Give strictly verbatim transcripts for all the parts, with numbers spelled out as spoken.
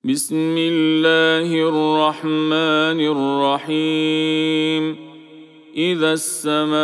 بسم الله الرحمن الرحيم إذا السماء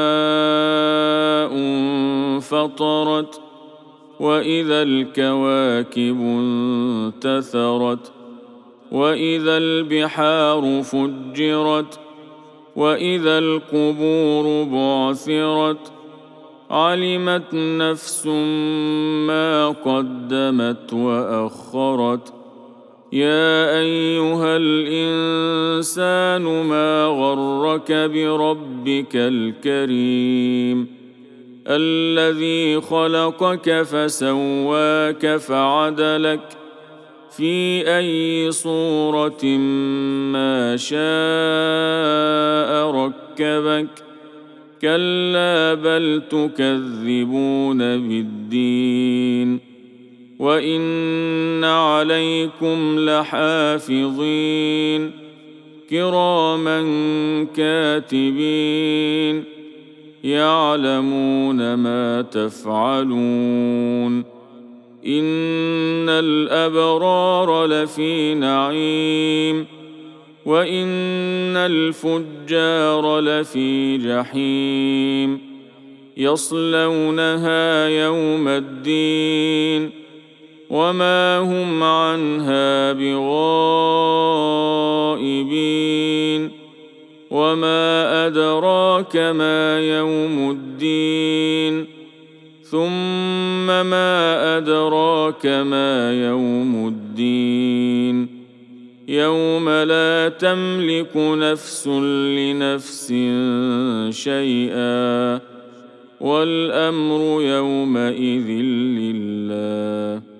انفطرت وإذا الكواكب انتثرت وإذا البحار فجرت وإذا القبور بعثرت علمت نفس ما قدمت وأخرت يا أيها الإنسان ما غرك بربك الكريم الذي خلقك فسواك فعدلك في أي صورة ما شاء ركبك كلا بل تكذبون بالدين وإن عليكم لحافظين كراما كاتبين يعلمون ما تفعلون إن الأبرار لفي نعيم وإن الفجار لفي جحيم يصلونها يوم الدين وما هم عنها بغائبين وما أدراك ما يوم الدين ثم ما أدراك ما يوم الدين يوم لا تملك نفس لنفس شيئا والأمر يومئذ لله